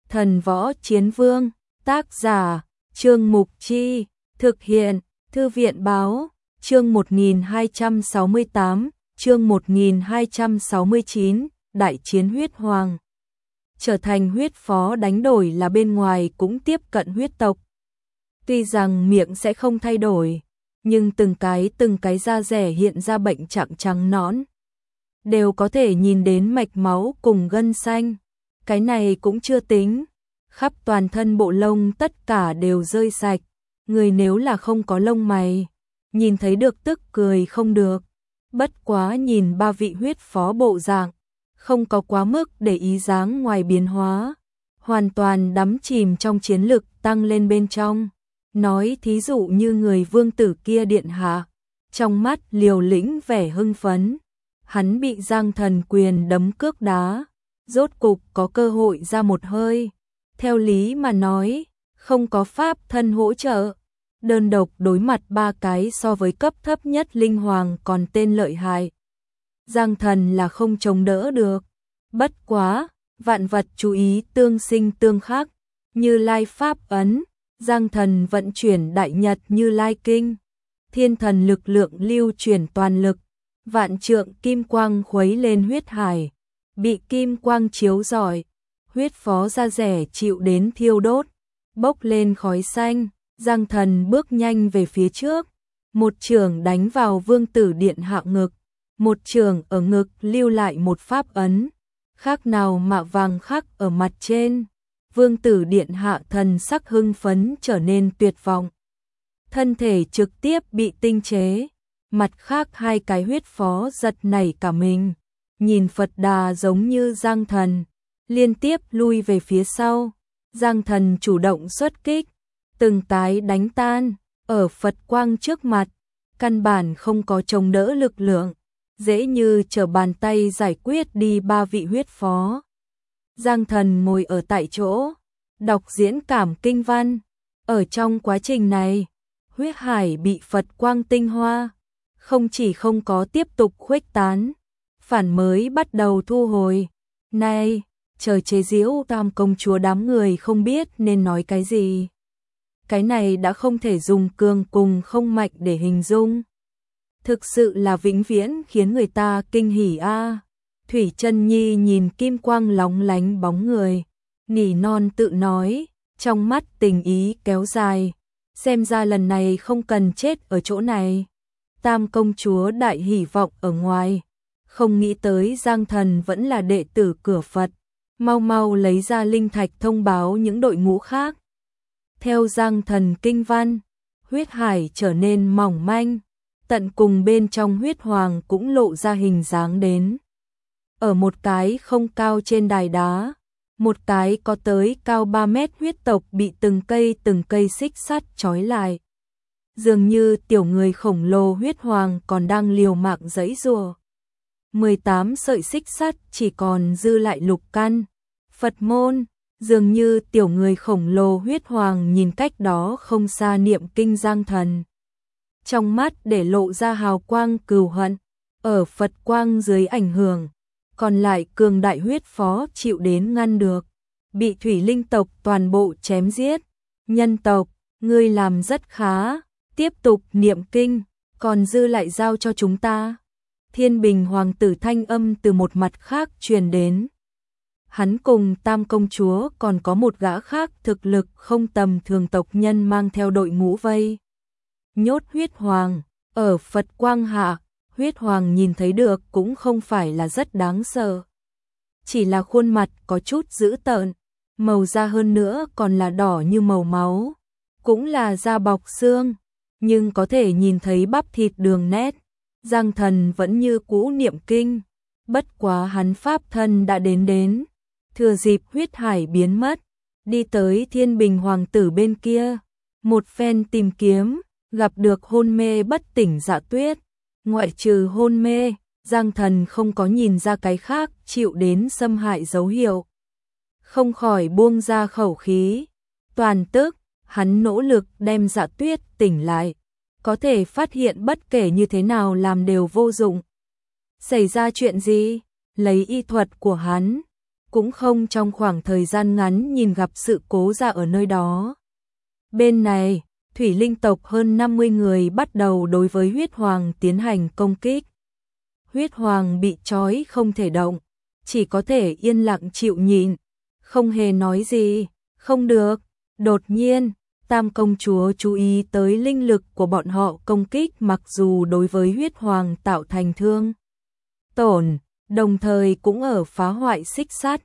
Thần Võ Chiến Vương, tác giả, Trương Mục Chi, thực hiện, Thư viện Báo, chương 1268, chương 1269, Đại chiến huyết hoàng. Trở thành huyết phó đánh đổi là bên ngoài cũng tiếp cận huyết tộc. Tuy rằng miệng sẽ không thay đổi, nhưng từng cái da rẻ hiện ra bệnh trạng trắng nõn. Đều có thể nhìn đến mạch máu cùng gân xanh. Cái này cũng chưa tính. Khắp toàn thân bộ lông tất cả đều rơi sạch. Người nếu là không có lông mày, nhìn thấy được tức cười không được. Bất quá nhìn ba vị huyết phó bộ dạng, không có quá mức để ý dáng ngoài biến hóa. Hoàn toàn đắm chìm trong chiến lực tăng lên bên trong. Nói thí dụ như người vương tử kia điện hạ, trong mắt liều lĩnh vẻ hưng phấn. Hắn bị Giang Thần quyền đấm cước đá, rốt cục có cơ hội ra một hơi. Theo lý mà nói, không có pháp thân hỗ trợ, đơn độc đối mặt ba cái so với cấp thấp nhất linh hoàng còn tên lợi hại. Giang Thần là không chống đỡ được. Bất quá, vạn vật chú ý tương sinh tương khắc, Như Lai pháp ấn, Giang Thần vận chuyển đại nhật Như Lai kinh, thiên thần lực lượng lưu chuyển toàn lực, vạn trượng kim quang khuấy lên huyết hải, bị kim quang chiếu rọi, huyết phó da rẻ chịu đến thiêu đốt, bốc lên khói xanh. Giang Thần bước nhanh về phía trước, một chưởng đánh vào vương tử điện hạ ngực, một chưởng ở ngực lưu lại một pháp ấn, khác nào mạ vàng khắc ở mặt trên. Vương tử điện hạ thần sắc hưng phấn trở nên tuyệt vọng, thân thể trực tiếp bị tinh chế. Mặt khác hai cái huyết phó giật nảy cả mình, nhìn Phật Đà giống như Giang Thần, liên tiếp lui về phía sau. Giang Thần chủ động xuất kích, từng cái đánh tan, ở Phật quang trước mặt, căn bản không có chống đỡ lực lượng, dễ như trở bàn tay giải quyết đi ba vị huyết phó. Giang Thần ngồi ở tại chỗ, đọc diễn cảm kinh văn. Ở trong quá trình này, huyết hải bị Phật quang tinh hoa, không chỉ không có tiếp tục khuếch tán, phản mới bắt đầu thu hồi. Này, trời chế giễu Tam công chúa đám người không biết nên nói cái gì. Cái này đã không thể dùng cường cùng không mạnh để hình dung. Thực sự là vĩnh viễn khiến người ta kinh hỉ a. Thủy Chân Nhi nhìn kim quang lóng lánh bóng người, nỉ non tự nói, trong mắt tình ý kéo dài. Xem ra lần này không cần chết ở chỗ này. Tam công chúa đại hỉ vọng ở ngoài, không nghĩ tới Giang Thần vẫn là đệ tử cửa Phật, mau mau lấy ra linh thạch thông báo những đội ngũ khác. Theo Giang Thần kinh văn, huyết hải trở nên mỏng manh, tận cùng bên trong huyết hoàng cũng lộ ra hình dáng đến. Ở một cái không cao trên đài đá, một cái có tới cao 3 mét huyết tộc bị từng cây xích sắt trói lại. Dường như tiểu người khổng lồ huyết hoàng còn đang liều mạng giãy giụa. 18 sợi xích sắt chỉ còn dư lại lục căn. Phật môn, dường như tiểu người khổng lồ huyết hoàng nhìn cách đó không xa niệm kinh Giang Thần. Trong mắt để lộ ra hào quang cừu hận, ở Phật quang dưới ảnh hưởng, còn lại cường đại huyết phó chịu đến ngăn được, bị thủy linh tộc toàn bộ chém giết. Nhân tộc, ngươi làm rất khá, tiếp tục niệm kinh, còn dư lại giao cho chúng ta. Thiên Bình hoàng tử thanh âm từ một mặt khác truyền đến. Hắn cùng Tam công chúa còn có một gã khác thực lực không tầm thường tộc nhân mang theo đội ngũ vây nhốt huyết hoàng. Ở Phật quang hạ, huyết hoàng nhìn thấy được cũng không phải là rất đáng sợ, chỉ là khuôn mặt có chút dữ tợn, màu da hơn nữa còn là đỏ như màu máu, cũng là da bọc xương, nhưng có thể nhìn thấy bắp thịt đường nét. Giang Thần vẫn như cũ niệm kinh, bất quá hắn pháp thân đã đến, thừa dịp huyết hải biến mất, đi tới Thiên Bình hoàng tử bên kia, một phen tìm kiếm, gặp được hôn mê bất tỉnh Dạ Tuyết. Ngoại trừ hôn mê, Giang Thần không có nhìn ra cái khác chịu đến xâm hại dấu hiệu, không khỏi buông ra khẩu khí. Toàn tức, hắn nỗ lực đem Dạ Tuyết tỉnh lại, có thể phát hiện bất kể như thế nào làm đều vô dụng. Xảy ra chuyện gì? Lấy y thuật của hắn, cũng không trong khoảng thời gian ngắn nhìn gặp sự cố ra ở nơi đó. Bên này, thủy linh tộc hơn 50 người bắt đầu đối với huyết hoàng tiến hành công kích. Huyết hoàng bị trói không thể động, chỉ có thể yên lặng chịu nhịn, không hề nói gì. Không được, đột nhiên, Tam công chúa chú ý tới linh lực của bọn họ công kích, mặc dù đối với huyết hoàng tạo thành thương tổn, đồng thời cũng ở phá hoại xích sắt.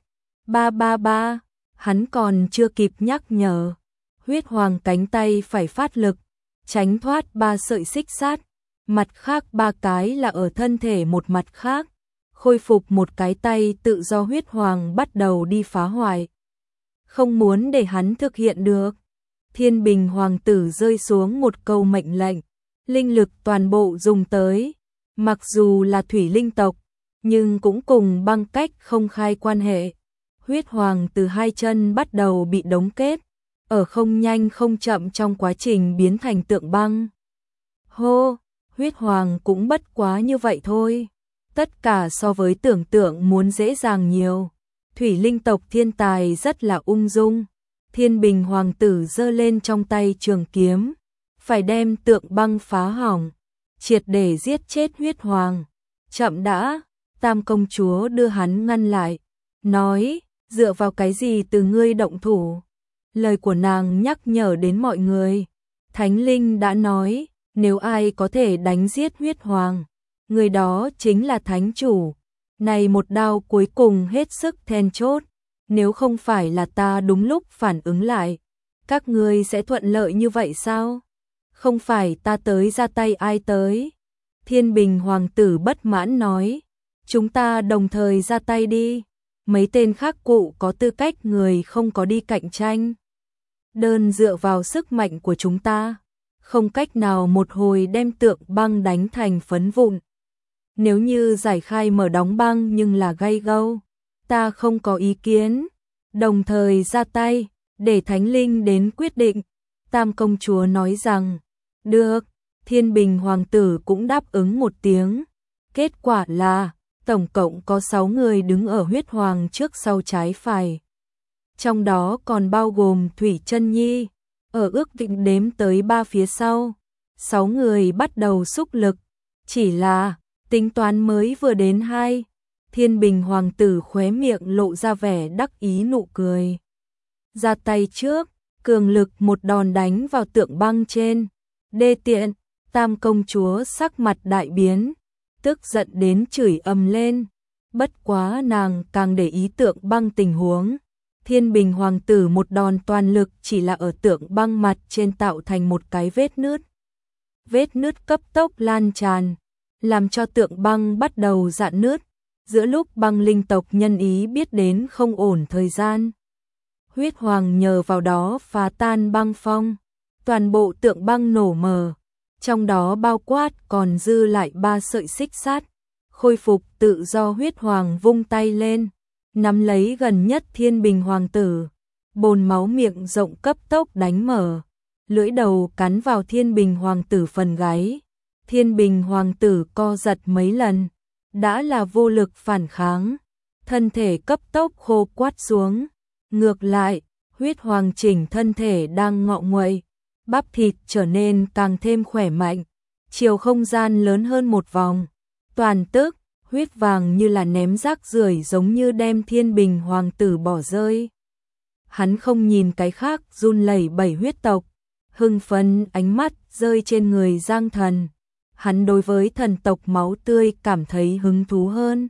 Ba, hắn còn chưa kịp nhắc nhở, huyết hoàng cánh tay phải phát lực, tránh thoát 3 sợi xích sắt, mặt khác 3 cái là ở thân thể một mặt khác, khôi phục một cái tay tự do huyết hoàng bắt đầu đi phá hoại. Không muốn để hắn thực hiện được, Thiên Bình hoàng tử rơi xuống một câu mệnh lệnh, linh lực toàn bộ dùng tới, mặc dù là thủy linh tộc, nhưng cũng cùng băng cách không khai quan hệ. Huyết hoàng từ 2 chân bắt đầu bị đóng kết, ở không nhanh không chậm trong quá trình biến thành tượng băng. Hô, huyết hoàng cũng bất quá như vậy thôi, tất cả so với tưởng tượng muốn dễ dàng nhiều. Thủy linh tộc thiên tài rất là ung dung. Thiên Bình hoàng tử giơ lên trong tay trường kiếm, phải đem tượng băng phá hỏng, triệt để giết chết huyết hoàng. Chậm đã, Tam công chúa đưa hắn ngăn lại, nói, dựa vào cái gì từ ngươi động thủ? Lời của nàng nhắc nhở đến mọi người. Thánh linh đã nói, nếu ai có thể đánh giết huyết hoàng, người đó chính là thánh chủ. Này một đao cuối cùng hết sức then chốt, nếu không phải là ta đúng lúc phản ứng lại, các ngươi sẽ thuận lợi như vậy sao? Không phải ta tới ra tay ai tới? Thiên Bình hoàng tử bất mãn nói, chúng ta đồng thời ra tay đi, mấy tên khác cụ có tư cách người không có đi cạnh tranh. Đơn dựa vào sức mạnh của chúng ta, không cách nào một hồi đem tượng băng đánh thành phấn vụn. Nếu như giải khai mở đóng băng nhưng là gay gâu, ta không có ý kiến, đồng thời ra tay, để thánh linh đến quyết định. Tam công chúa nói rằng, được, Thiên Bình hoàng tử cũng đáp ứng một tiếng. Kết quả là, tổng cộng có 6 người đứng ở huyết hoàng trước sau trái phải. Trong đó còn bao gồm Thủy Chân Nhi, ở ước định đếm tới 3 phía sau. 6 người bắt đầu xúc lực, chỉ là tính toán mới vừa đến 2. Thiên Bình hoàng tử khóe miệng lộ ra vẻ đắc ý nụ cười. Ra tay trước, cường lực một đòn đánh vào tượng băng trên. Đê tiện, Tam công chúa sắc mặt đại biến, tức giận đến chửi ầm lên. Bất quá nàng càng để ý tượng băng tình huống. Thiên Bình hoàng tử một đòn toàn lực chỉ là ở tượng băng mặt trên tạo thành một cái vết nứt. Vết nứt cấp tốc lan tràn, làm cho tượng băng bắt đầu rạn nứt. Giữa lúc băng linh tộc nhân ý biết đến không ổn thời gian, huyết hoàng nhờ vào đó phá tan băng phong, toàn bộ tượng băng nổ mờ, trong đó bao quát còn dư lại 3 sợi xích sắt. Khôi phục tự do, huyết hoàng vung tay lên, nắm lấy gần nhất Thiên Bình hoàng tử, bồn máu miệng rộng cấp tốc đánh mở, lưỡi đầu cắn vào Thiên Bình hoàng tử phần gáy. Thiên Bình hoàng tử co giật mấy lần, đã là vô lực phản kháng, thân thể cấp tốc khô quắt xuống. Ngược lại, huyết hoàng chỉnh thân thể đang ngọ nguậy, bắp thịt trở nên càng thêm khỏe mạnh, chiều không gian lớn hơn một vòng. Toàn tức, huyết vàng như là ném rác rưởi, giống như đem Thiên Bình hoàng tử bỏ rơi. Hắn không nhìn cái khác, run lẩy bẩy huyết tộc, hưng phấn ánh mắt rơi trên người Giang Thần. Hắn đối với thần tộc máu tươi cảm thấy hứng thú hơn.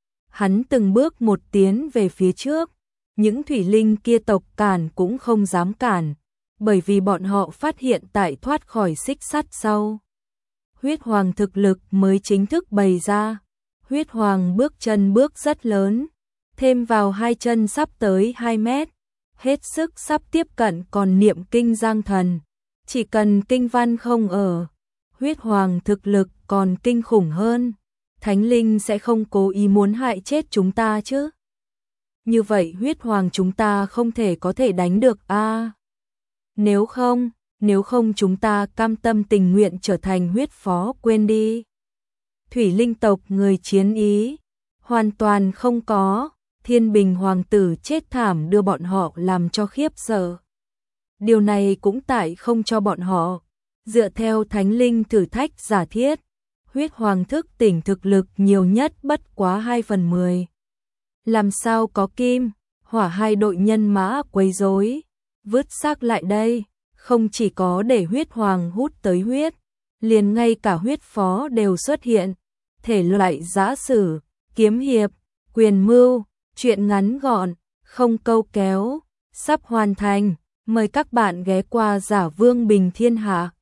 Hắn từng bước một tiến về phía trước, những thủy linh kia tộc cản cũng không dám cản, bởi vì bọn họ phát hiện tại thoát khỏi xích sắt sau, huyết hoàng thực lực mới chính thức bày ra. Huyết hoàng bước chân bước rất lớn, thêm vào 2 chân sắp tới 2 mét, hết sức sắp tiếp cận còn niệm kinh Giang Thần. Chỉ cần kinh văn không ở, huyết hoàng thực lực còn kinh khủng hơn. Thánh linh sẽ không cố ý muốn hại chết chúng ta chứ? Như vậy huyết hoàng chúng ta không thể có thể đánh được a. Nếu không chúng ta cam tâm tình nguyện trở thành huyết phó, quên đi. Thủy linh tộc người chiến ý hoàn toàn không có. Thiên Bình hoàng tử chết thảm đưa bọn họ làm cho khiếp sợ. Điều này cũng tại không cho bọn họ. Dựa theo thánh linh thử thách giả thiết, huyết hoàng thức tỉnh thực lực nhiều nhất bất quá 2/10. Làm sao có kim, hỏa hai đội nhân mã quấy rối, vứt xác lại đây, không chỉ có để huyết hoàng hút tới huyết, liền ngay cả huyết phó đều xuất hiện, thể loại giã sử, kiếm hiệp, quyền mưu, chuyện ngắn gọn, không câu kéo, sắp hoàn thành, mời các bạn ghé qua Giả Vương Bình Thiên Hạ.